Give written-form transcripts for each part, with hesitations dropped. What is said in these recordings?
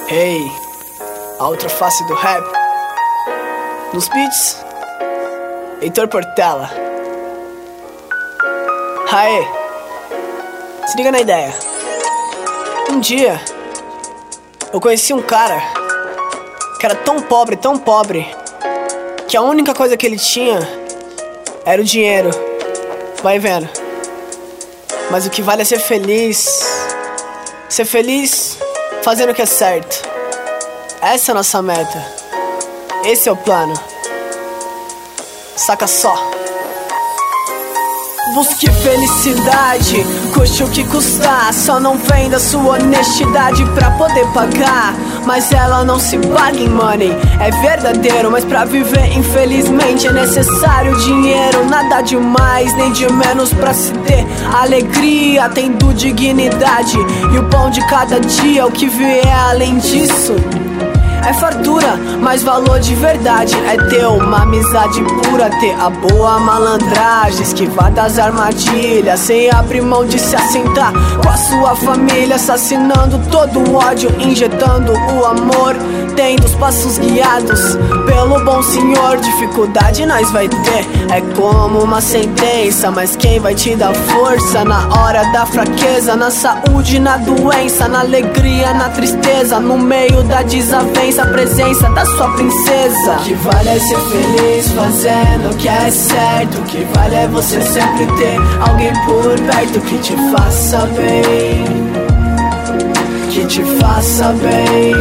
Ei, a outra face do rap. Nos beats, Heitor Portela. Aê, se liga na ideia. Um dia, eu conheci um cara que era tão pobre, que a única coisa que ele tinha era o dinheiro. Vai vendo. Mas o que vale é ser feliz. Ser feliz fazendo o que é certo. Essa é a nossa meta. Esse é o plano. Saca só. Busque felicidade, custe o que custar. Só não venda sua honestidade pra poder pagar. Mas ela não se paga em money. É verdadeiro, mas pra viver infelizmente é necessário dinheiro. Nada de mais, nem de menos pra se ter alegria, tendo dignidade. E o pão de cada dia, o que vier além disso é fartura, mas valor de verdade é ter uma amizade pura, ter a boa malandragem, esquivar das armadilhas, sem abrir mão de se assentar com a sua família, assassinando todo o ódio, injetando o amor, tendo os passos guiados pelo bom senhor. Dificuldade nós vai ter, é como uma sentença, mas quem vai te dar força na hora da fraqueza, na saúde, na doença, na alegria, na tristeza, no meio da desavença, a presença da sua princesa. O que vale é ser feliz fazendo o que é certo. O que vale é você sempre ter alguém por perto que te faça bem, que te faça bem.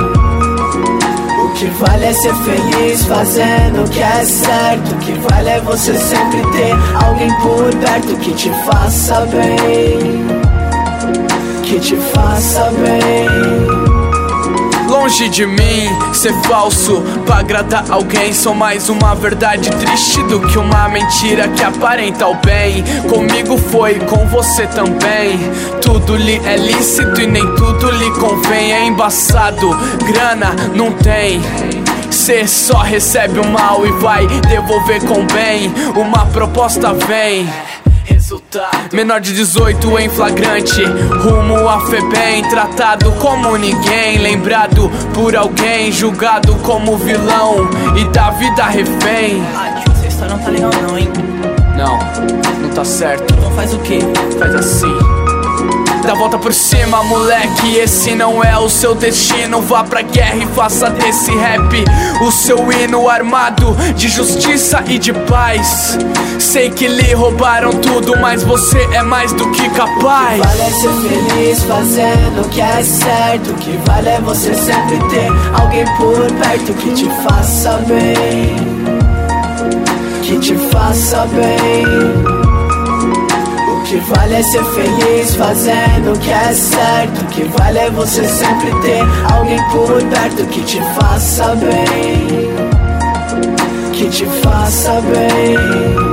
O que vale é ser feliz fazendo o que é certo. O que vale é você sempre ter alguém por perto que te faça bem, que te faça bem. Longe de mim ser falso pra agradar alguém. Sou mais uma verdade triste do que uma mentira que aparenta o bem. Comigo foi, com você também. Tudo lhe é lícito e nem tudo lhe convém. É embaçado, grana não tem. Cê só recebe o mal e vai devolver com bem. Uma proposta vem. Menor de 18 em flagrante, rumo a FEBEM. Tratado como ninguém, lembrado por alguém, julgado como vilão e da vida refém. Essa história não tá legal não, hein? Não tá certo. Então faz o quê? Faz assim. Dá volta por cima, moleque, esse não é o seu destino. Vá pra guerra e faça desse rap o seu hino, armado de justiça e de paz. Sei que lhe roubaram tudo, mas você é mais do que capaz. O que vale é ser feliz fazendo o que é certo. O que vale é você sempre ter alguém por perto que te faça bem, que te faça bem. O que vale é ser feliz fazendo o que é certo. O que vale é você sempre ter alguém por perto que te faça bem, que te faça bem.